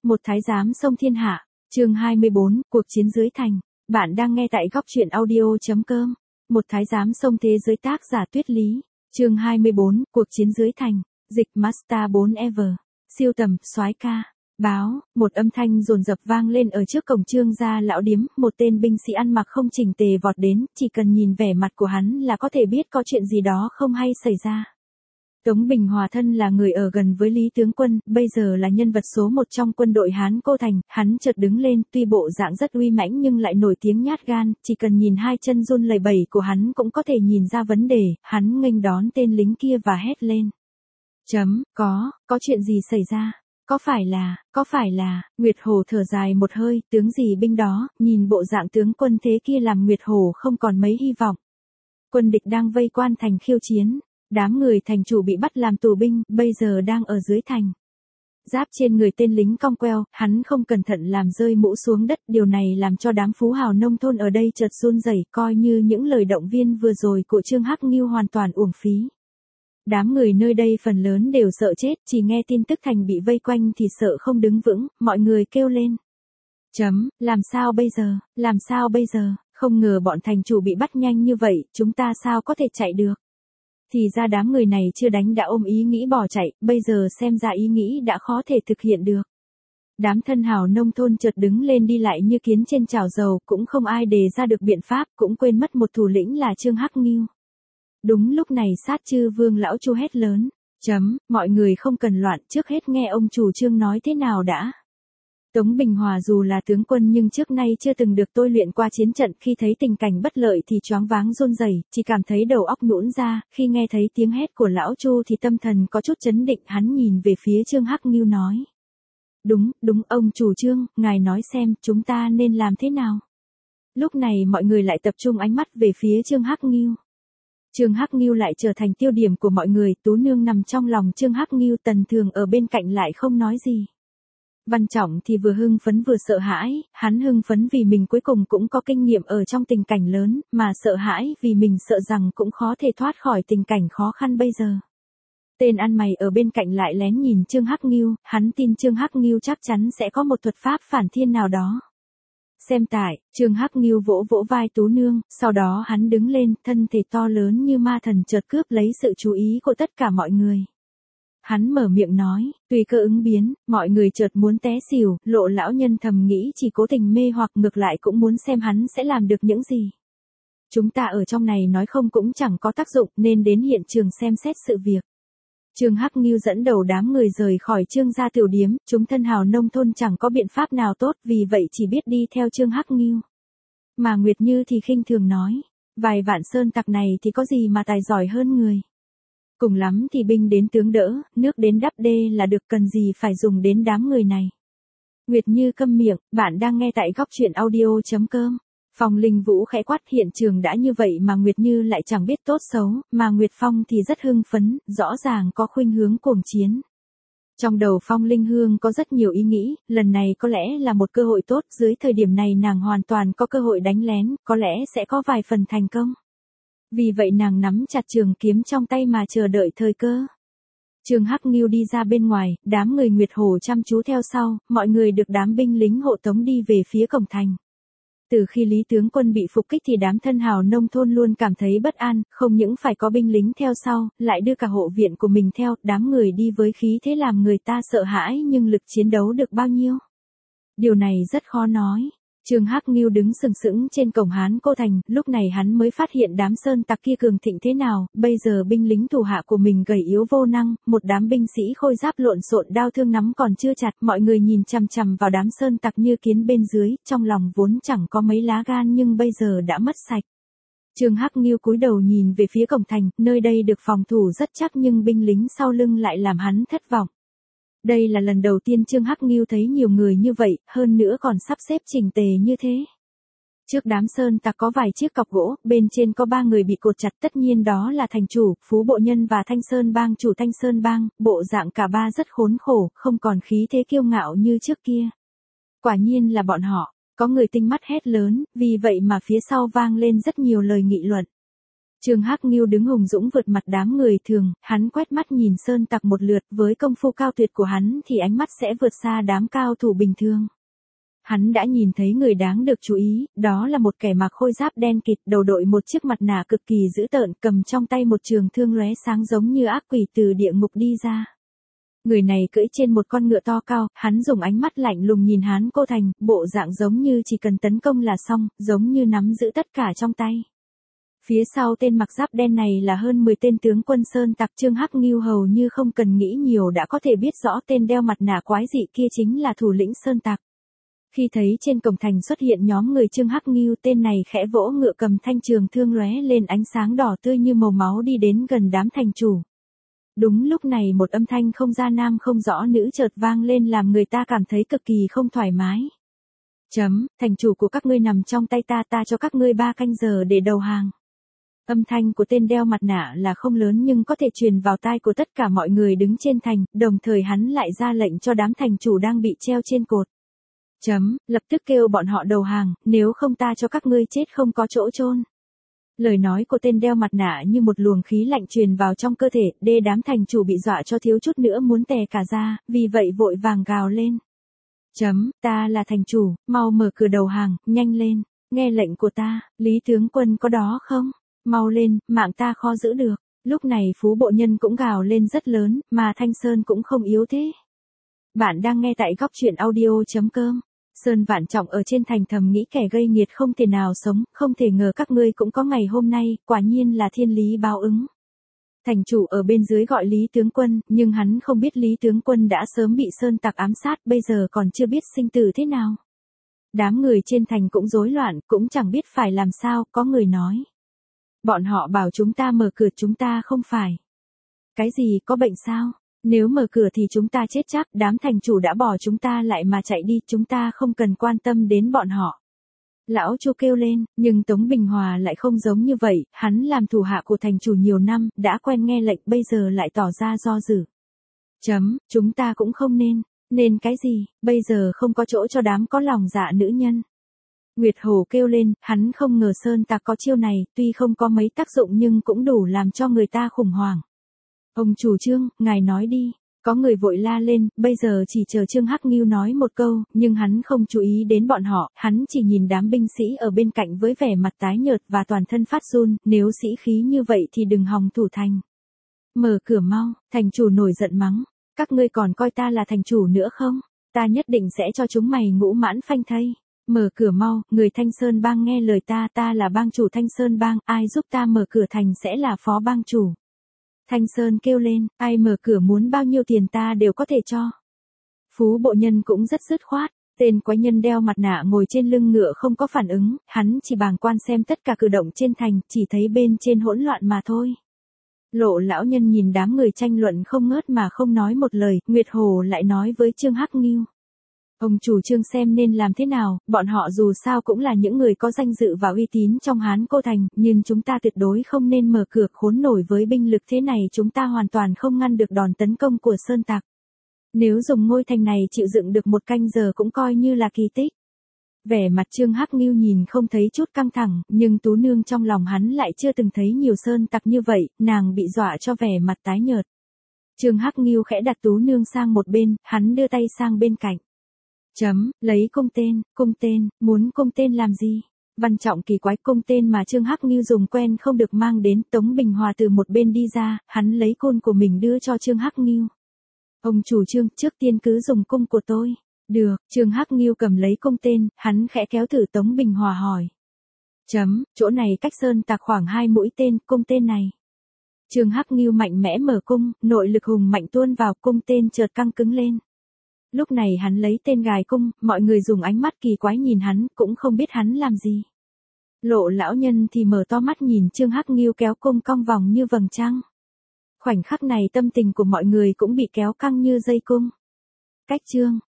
Một thái giám xông thiên hạ. Chương 24, cuộc chiến dưới thành. Bạn đang nghe tại góc truyện audio.com. Một thái giám xông thế giới, tác giả Tuyết Lý. Chương 24, cuộc chiến dưới thành. Dịch Master 4 Ever. Siêu tầm, soái ca. Báo, một âm thanh dồn dập vang lên ở trước cổng Trương gia lão điếm, một tên binh sĩ ăn mặc không chỉnh tề vọt đến, chỉ cần nhìn vẻ mặt của hắn là có thể biết có chuyện gì đó không hay xảy ra. Tống Bình Hòa thân là người ở gần với Lý tướng quân, bây giờ là nhân vật số 1 trong quân đội Hán Cô Thành, hắn chợt đứng lên, tuy bộ dạng rất uy mãnh nhưng lại nổi tiếng nhát gan, chỉ cần nhìn hai chân run lẩy bẩy của hắn cũng có thể nhìn ra vấn đề, hắn nghênh đón tên lính kia và hét lên. Có chuyện gì xảy ra? Có phải là, Nguyệt Hổ thở dài một hơi, tướng gì binh đó, nhìn bộ dạng tướng quân thế kia làm Nguyệt Hổ không còn mấy hy vọng. Quân địch đang vây quan thành khiêu chiến. Đám người thành chủ bị bắt làm tù binh, bây giờ đang ở dưới thành. Giáp trên người tên lính cong queo, hắn không cẩn thận làm rơi mũ xuống đất, điều này làm cho đám phú hào nông thôn ở đây chợt run rẩy, coi như những lời động viên vừa rồi của Trương Hắc Ngưu hoàn toàn uổng phí. Đám người nơi đây phần lớn đều sợ chết, chỉ nghe tin tức thành bị vây quanh thì sợ không đứng vững, mọi người kêu lên. Làm sao bây giờ, không ngờ bọn thành chủ bị bắt nhanh như vậy, chúng ta sao có thể chạy được. Thì ra đám người này chưa đánh đã ôm ý nghĩ bỏ chạy, bây giờ xem ra ý nghĩ đã khó thể thực hiện được. Đám thân hào nông thôn chợt đứng lên đi lại như kiến trên chảo dầu, cũng không ai đề ra được biện pháp, cũng quên mất một thủ lĩnh là Trương Hắc Ngưu. Đúng lúc này Sát Chư Vương lão Chu hét lớn. Mọi người không cần loạn, trước hết nghe ông chủ Trương nói thế nào đã. Tống Bình Hòa dù là tướng quân nhưng trước nay chưa từng được tôi luyện qua chiến trận, khi thấy tình cảnh bất lợi thì choáng váng run rẩy, chỉ cảm thấy đầu óc nhũn ra, khi nghe thấy tiếng hét của lão Chu thì tâm thần có chút chấn định, hắn nhìn về phía Trương Hắc Ngưu nói. Đúng ông chủ Trương, ngài nói xem, chúng ta nên làm thế nào? Lúc này mọi người lại tập trung ánh mắt về phía Trương Hắc Ngưu. Trương Hắc Ngưu lại trở thành tiêu điểm của mọi người, Tú Nương nằm trong lòng Trương Hắc Ngưu, Tần Thường ở bên cạnh lại không nói gì. Văn Trọng thì vừa hưng phấn vừa sợ hãi, hắn hưng phấn vì mình cuối cùng cũng có kinh nghiệm ở trong tình cảnh lớn, mà sợ hãi vì mình sợ rằng cũng khó thể thoát khỏi tình cảnh khó khăn bây giờ. Tên ăn mày ở bên cạnh lại lén nhìn Trương Hắc Ngưu, hắn tin Trương Hắc Ngưu chắc chắn sẽ có một thuật pháp phản thiên nào đó. Xem tại, Trương Hắc Ngưu vỗ vỗ vai Tú Nương, sau đó hắn đứng lên, thân thể to lớn như ma thần chợt cướp lấy sự chú ý của tất cả mọi người. Hắn mở miệng nói, tùy cơ ứng biến, mọi người chợt muốn té xỉu, Lộ lão nhân thầm nghĩ chỉ cố tình mê hoặc, ngược lại cũng muốn xem hắn sẽ làm được những gì. Chúng ta ở trong này nói không cũng chẳng có tác dụng, nên đến hiện trường xem xét sự việc. Trương Hắc Ngưu dẫn đầu đám người rời khỏi Trương gia tiểu điếm, chúng thân hào nông thôn chẳng có biện pháp nào tốt, vì vậy chỉ biết đi theo Trương Hắc Ngưu. Mà Nguyệt Như thì khinh thường nói, vài vạn sơn tặc này thì có gì mà tài giỏi hơn người. Cùng lắm thì binh đến tướng đỡ, nước đến đắp đê là được, cần gì phải dùng đến đám người này. Nguyệt Như câm miệng, bạn đang nghe tại góc truyện audio.com. Phong Linh Vũ khẽ quát, hiện trường đã như vậy mà Nguyệt Như lại chẳng biết tốt xấu, mà Nguyệt Phong thì rất hưng phấn, rõ ràng có khuynh hướng cuồng chiến. Trong đầu Phong Linh Hương có rất nhiều ý nghĩ, lần này có lẽ là một cơ hội tốt, dưới thời điểm này nàng hoàn toàn có cơ hội đánh lén, có lẽ sẽ có vài phần thành công. Vì vậy nàng nắm chặt trường kiếm trong tay mà chờ đợi thời cơ. Trương Hắc Ngưu đi ra bên ngoài, đám người Nguyệt Hổ chăm chú theo sau, mọi người được đám binh lính hộ tống đi về phía cổng thành. Từ khi Lý tướng quân bị phục kích thì đám thân hào nông thôn luôn cảm thấy bất an, không những phải có binh lính theo sau, lại đưa cả hộ viện của mình theo, đám người đi với khí thế làm người ta sợ hãi, nhưng lực chiến đấu được bao nhiêu? Điều này rất khó nói. Trương Hắc Ngưu đứng sừng sững trên cổng Hán Cô Thành, lúc này hắn mới phát hiện đám sơn tặc kia cường thịnh thế nào, bây giờ binh lính thủ hạ của mình gầy yếu vô năng, một đám binh sĩ khôi giáp lộn xộn, đao thương nắm còn chưa chặt, mọi người nhìn chằm chằm vào đám sơn tặc như kiến bên dưới, trong lòng vốn chẳng có mấy lá gan nhưng bây giờ đã mất sạch. Trương Hắc Ngưu cúi đầu nhìn về phía cổng thành, nơi đây được phòng thủ rất chắc nhưng binh lính sau lưng lại làm hắn thất vọng. Đây là lần đầu tiên Trương Hắc Ngưu thấy nhiều người như vậy, hơn nữa còn sắp xếp chỉnh tề như thế. Trước đám sơn tặc có vài chiếc cọc gỗ, bên trên có 3 người bị cột chặt, tất nhiên đó là thành chủ, Phú Bộ Nhân và Thanh Sơn Bang chủ Thanh Sơn Bang, bộ dạng cả ba rất khốn khổ, không còn khí thế kiêu ngạo như trước kia. Quả nhiên là bọn họ, có người tinh mắt hét lớn, vì vậy mà phía sau vang lên rất nhiều lời nghị luận. Trương Hắc Nghiêu đứng hùng dũng vượt mặt đám người thường, hắn quét mắt nhìn Sơn Tặc một lượt, với công phu cao tuyệt của hắn thì ánh mắt sẽ vượt xa đám cao thủ bình thường. Hắn đã nhìn thấy người đáng được chú ý, đó là một kẻ mặc khôi giáp đen kịt, đầu đội một chiếc mặt nạ cực kỳ dữ tợn, cầm trong tay một trường thương lóe sáng giống như ác quỷ từ địa ngục đi ra. Người này cưỡi trên một con ngựa to cao, hắn dùng ánh mắt lạnh lùng nhìn Hán Cô Thành, bộ dạng giống như chỉ cần tấn công là xong, giống như nắm giữ tất cả trong tay. Phía sau tên mặc giáp đen này là hơn 10 tên tướng quân Sơn Tặc. Trương Hắc Nghiêu hầu như không cần nghĩ nhiều đã có thể biết rõ tên đeo mặt nạ quái dị kia chính là thủ lĩnh Sơn Tặc. Khi thấy trên cổng thành xuất hiện nhóm người Trương Hắc Nghiêu, tên này khẽ vỗ ngựa cầm thanh trường thương lóe lên ánh sáng đỏ tươi như màu máu đi đến gần đám thành chủ. Đúng lúc này một âm thanh không ra nam không rõ nữ chợt vang lên làm người ta cảm thấy cực kỳ không thoải mái. Thành chủ của các ngươi nằm trong tay ta, ta cho các ngươi 3 canh giờ để đầu hàng. Âm thanh của tên đeo mặt nạ là không lớn nhưng có thể truyền vào tai của tất cả mọi người đứng trên thành, đồng thời hắn lại ra lệnh cho đám thành chủ đang bị treo trên cột. Lập tức kêu bọn họ đầu hàng, nếu không ta cho các ngươi chết không có chỗ chôn. Lời nói của tên đeo mặt nạ như một luồng khí lạnh truyền vào trong cơ thể, đám thành chủ bị dọa cho thiếu chút nữa muốn tè cả ra, vì vậy vội vàng gào lên. Ta là thành chủ, mau mở cửa đầu hàng, nhanh lên, nghe lệnh của ta, Lý tướng quân có đó không? Mau lên, mạng ta khó giữ được. Lúc này Phú Bộ Nhân cũng gào lên rất lớn, mà Thanh Sơn cũng không yếu thế. Bạn đang nghe tại góc truyện audio.com. Sơn Vạn Trọng ở trên thành thầm nghĩ kẻ gây nghiệt không thể nào sống, không thể ngờ các ngươi cũng có ngày hôm nay, quả nhiên là thiên lý báo ứng. Thành chủ ở bên dưới gọi Lý tướng quân, nhưng hắn không biết Lý tướng quân đã sớm bị Sơn Tặc ám sát, bây giờ còn chưa biết sinh tử thế nào. Đám người trên thành cũng rối loạn, cũng chẳng biết phải làm sao, có người nói. Bọn họ bảo chúng ta mở cửa, chúng ta không phải. Cái gì, có bệnh sao? Nếu mở cửa thì chúng ta chết chắc, đám thành chủ đã bỏ chúng ta lại mà chạy đi, chúng ta không cần quan tâm đến bọn họ. Lão Chu kêu lên, nhưng Tống Bình Hòa lại không giống như vậy, hắn làm thủ hạ của thành chủ nhiều năm, đã quen nghe lệnh, bây giờ lại tỏ ra do dự. Chúng ta cũng không nên cái gì, bây giờ không có chỗ cho đám có lòng dạ nữ nhân. Nguyệt Hổ kêu lên, hắn không ngờ Sơn Tặc có chiêu này, tuy không có mấy tác dụng nhưng cũng đủ làm cho người ta khủng hoảng. Ông chủ Trương, ngài nói đi. Có người vội la lên, bây giờ chỉ chờ Trương Hắc Nghiêu nói một câu, nhưng hắn không chú ý đến bọn họ, hắn chỉ nhìn đám binh sĩ ở bên cạnh với vẻ mặt tái nhợt và toàn thân phát run, nếu sĩ khí như vậy thì đừng hòng thủ thành. Mở cửa mau, thành chủ nổi giận mắng, các ngươi còn coi ta là thành chủ nữa không? Ta nhất định sẽ cho chúng mày ngũ mãn phanh thây. Mở cửa mau, người Thanh Sơn Bang nghe lời ta, ta là bang chủ Thanh Sơn Bang, ai giúp ta mở cửa thành sẽ là phó bang chủ. Thanh Sơn kêu lên, ai mở cửa muốn bao nhiêu tiền ta đều có thể cho. Phú Bộ Nhân cũng rất dứt khoát, tên quái nhân đeo mặt nạ ngồi trên lưng ngựa không có phản ứng, hắn chỉ bàng quan xem tất cả cử động trên thành, chỉ thấy bên trên hỗn loạn mà thôi. Lộ lão nhân nhìn đám người tranh luận không ngớt mà không nói một lời, Nguyệt Hồ lại nói với Trương Hắc Nghiêu. Ông chủ Trương xem nên làm thế nào, bọn họ dù sao cũng là những người có danh dự và uy tín trong Hán Cô Thành, nhưng chúng ta tuyệt đối không nên mở cửa, khốn nổi với binh lực thế này chúng ta hoàn toàn không ngăn được đòn tấn công của Sơn Tặc. Nếu dùng ngôi thành này chịu dựng được 1 canh giờ cũng coi như là kỳ tích. Vẻ mặt Trương Hắc Nghiêu nhìn không thấy chút căng thẳng, nhưng Tú Nương trong lòng hắn lại chưa từng thấy nhiều Sơn Tặc như vậy, nàng bị dọa cho vẻ mặt tái nhợt. Trương Hắc Nghiêu khẽ đặt Tú Nương sang một bên, hắn đưa tay sang bên cạnh. Lấy cung tên, muốn cung tên làm gì? Văn Trọng kỳ quái, cung tên mà Trương Hắc Nghiêu dùng quen không được mang đến. Tống Bình Hòa từ một bên đi ra, hắn lấy côn của mình đưa cho Trương Hắc Nghiêu. Ông chủ Trương, trước tiên cứ dùng cung của tôi. Được, Trương Hắc Nghiêu cầm lấy cung tên, hắn khẽ kéo thử. Tống Bình Hòa hỏi. Chỗ này cách Sơn Tặc khoảng 2 mũi tên, cung tên này. Trương Hắc Nghiêu mạnh mẽ mở cung, nội lực hùng mạnh tuôn vào, cung tên chợt căng cứng lên. Lúc này hắn lấy tên gài cung, mọi người dùng ánh mắt kỳ quái nhìn hắn, cũng không biết hắn làm gì. Lộ lão nhân thì mở to mắt nhìn Trương Hắc Nghiêu kéo cung cong vòng như vầng trăng. Khoảnh khắc này tâm tình của mọi người cũng bị kéo căng như dây cung. Cách Trương